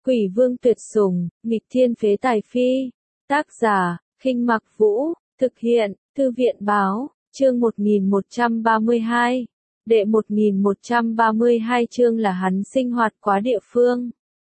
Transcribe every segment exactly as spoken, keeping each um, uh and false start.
Quỷ vương tuyệt sủng, nghịch thiên phế tài phi. Tác giả, Khinh Mặc Vũ, thực hiện, Thư viện Báo, chương một nghìn một trăm ba mươi hai. Đệ một nghìn một trăm ba mươi hai chương là hắn sinh hoạt quá địa phương.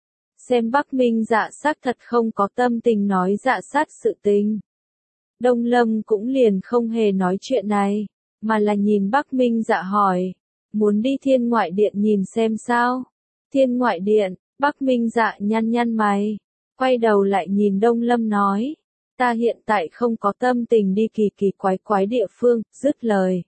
Xem Bắc Minh Dạ xác thật không có tâm tình nói dạ sát sự tình. Đông Lâm cũng liền không hề nói chuyện này, mà là nhìn Bắc Minh Dạ hỏi, muốn đi Thiên Ngoại Điện nhìn xem sao? Thiên Ngoại Điện, Bắc Minh Dạ nhăn nhăn mày, quay đầu lại nhìn Đông Lâm nói, ta hiện tại không có tâm tình đi kỳ kỳ quái quái địa phương, dứt lời.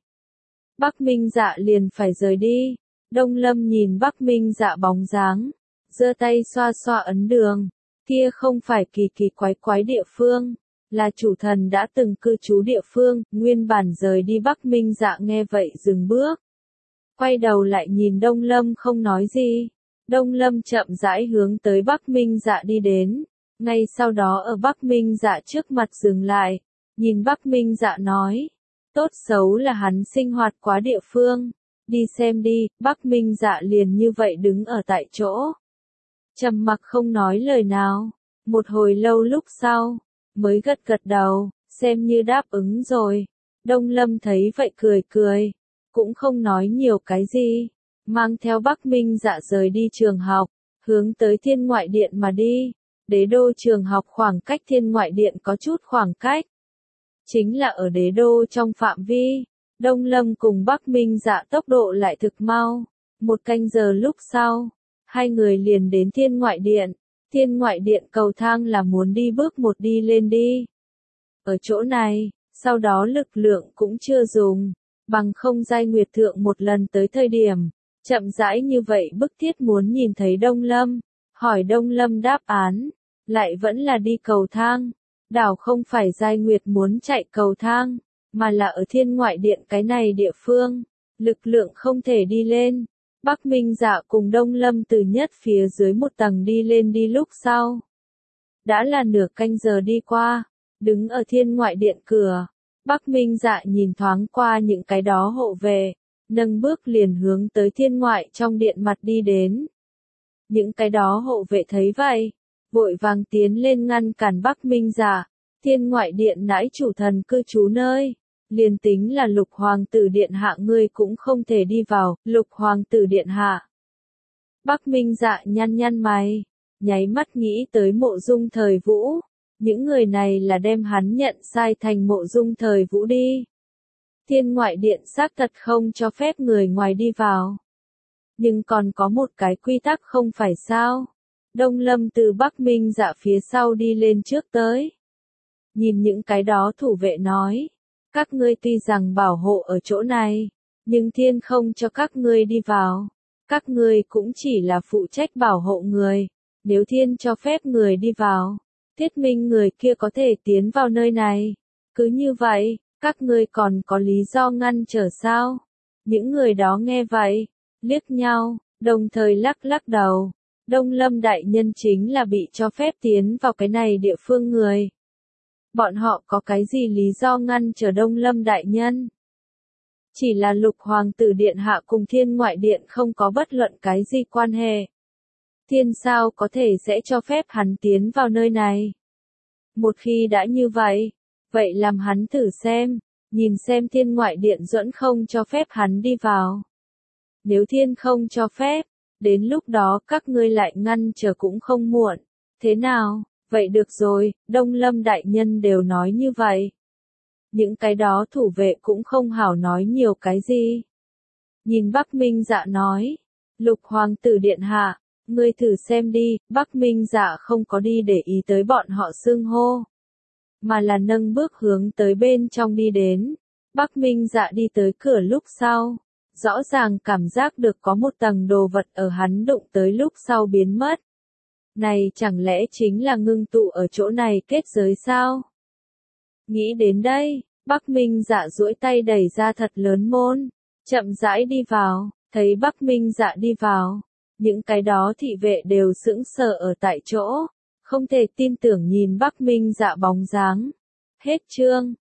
Bắc Minh Dạ liền phải rời đi, Đông Lâm nhìn Bắc Minh Dạ bóng dáng, giơ tay xoa xoa ấn đường, kia không phải kỳ kỳ quái quái địa phương, là chủ thần đã từng cư trú địa phương, nguyên bản rời đi Bắc Minh Dạ nghe vậy dừng bước. Quay đầu lại nhìn Đông Lâm không nói gì, Đông Lâm chậm rãi hướng tới Bắc Minh Dạ đi đến, ngay sau đó ở Bắc Minh Dạ trước mặt dừng lại, nhìn Bắc Minh Dạ nói, tốt xấu là hắn sinh hoạt quá địa phương, đi xem đi, Bắc Minh Dạ liền như vậy đứng ở tại chỗ. Trầm mặc không nói lời nào, một hồi lâu lúc sau, mới gật gật đầu, xem như đáp ứng rồi. Đông Lâm thấy vậy cười cười, cũng không nói nhiều cái gì, mang theo Bắc Minh Dạ rời đi trường học, hướng tới Thiên Ngoại Điện mà đi. Đế đô trường học khoảng cách Thiên Ngoại Điện có chút khoảng cách. Chính là ở đế đô trong phạm vi, Đông Lâm cùng Bắc Minh Dạ tốc độ lại thực mau. Một canh giờ lúc sau, hai người liền đến Thiên Ngoại Điện. Thiên Ngoại Điện cầu thang là muốn đi bước một đi lên đi. Ở chỗ này, sau đó lực lượng cũng chưa dùng, bằng không Giai Nguyệt Thượng một lần tới thời điểm, chậm rãi như vậy bức thiết muốn nhìn thấy Đông Lâm, hỏi Đông Lâm đáp án, lại vẫn là đi cầu thang. Đảo không phải Giai Nguyệt muốn chạy cầu thang, mà là ở Thiên Ngoại Điện cái này địa phương, lực lượng không thể đi lên. Bắc Minh Dạ cùng Đông Lâm từ nhất phía dưới một tầng đi lên đi lúc sau. Đã là nửa canh giờ đi qua, đứng ở Thiên Ngoại Điện cửa, Bắc Minh Dạ nhìn thoáng qua những cái đó hộ vệ, nâng bước liền hướng tới Thiên Ngoại trong điện mặt đi đến. Những cái đó hộ vệ thấy vậy, vội vàng tiến lên ngăn cản Bắc Minh Dạ, Thiên Ngoại Điện nãi chủ thần cư trú nơi. Liền tính là Lục Hoàng tử điện hạ ngươi cũng không thể đi vào, Lục Hoàng tử điện hạ. Bắc Minh Dạ nhăn nhăn mày, nháy mắt nghĩ tới Mộ Dung Thời Vũ, những người này là đem hắn nhận sai thành Mộ Dung Thời Vũ đi. Thiên Ngoại Điện xác thật không cho phép người ngoài đi vào. Nhưng còn có một cái quy tắc không phải sao? Đông Lâm từ Bắc Minh Dạ phía sau đi lên trước tới. Nhìn những cái đó thủ vệ nói. Các ngươi tuy rằng bảo hộ ở chỗ này, nhưng thiên không cho các ngươi đi vào. Các ngươi cũng chỉ là phụ trách bảo hộ người. Nếu thiên cho phép người đi vào, thuyết minh người kia có thể tiến vào nơi này. Cứ như vậy, các ngươi còn có lý do ngăn trở sao? Những người đó nghe vậy, liếc nhau, đồng thời lắc lắc đầu. Đông Lâm đại nhân chính là bị cho phép tiến vào cái này địa phương người. Bọn họ có cái gì lý do ngăn trở Đông Lâm đại nhân? Chỉ là Lục Hoàng tử điện hạ cùng Thiên Ngoại Điện không có bất luận cái gì quan hệ. Thiên sao có thể sẽ cho phép hắn tiến vào nơi này? Một khi đã như vậy, vậy làm hắn thử xem, nhìn xem Thiên Ngoại Điện duẫn không cho phép hắn đi vào. Nếu thiên không cho phép, đến lúc đó các ngươi lại ngăn trở cũng không muộn. Thế nào? Vậy được rồi, Đông Lâm đại nhân đều nói như vậy. Những cái đó thủ vệ cũng không hảo nói nhiều cái gì. Nhìn Bắc Minh Dạ nói, Lục Hoàng tử điện hạ, ngươi thử xem đi. Bắc Minh Dạ không có đi để ý tới bọn họ xưng hô, mà là nâng bước hướng tới bên trong đi đến. Bắc Minh Dạ đi tới cửa lúc sau, rõ ràng cảm giác được có một tầng đồ vật ở hắn đụng tới lúc sau biến mất. Này chẳng lẽ chính là ngưng tụ ở chỗ này kết giới sao? Nghĩ đến đây, Bắc Minh Dạ duỗi tay đẩy ra thật lớn môn, chậm rãi đi vào, thấy Bắc Minh Dạ đi vào, những cái đó thị vệ đều sững sờ ở tại chỗ, không thể tin tưởng nhìn Bắc Minh Dạ bóng dáng. Hết chương.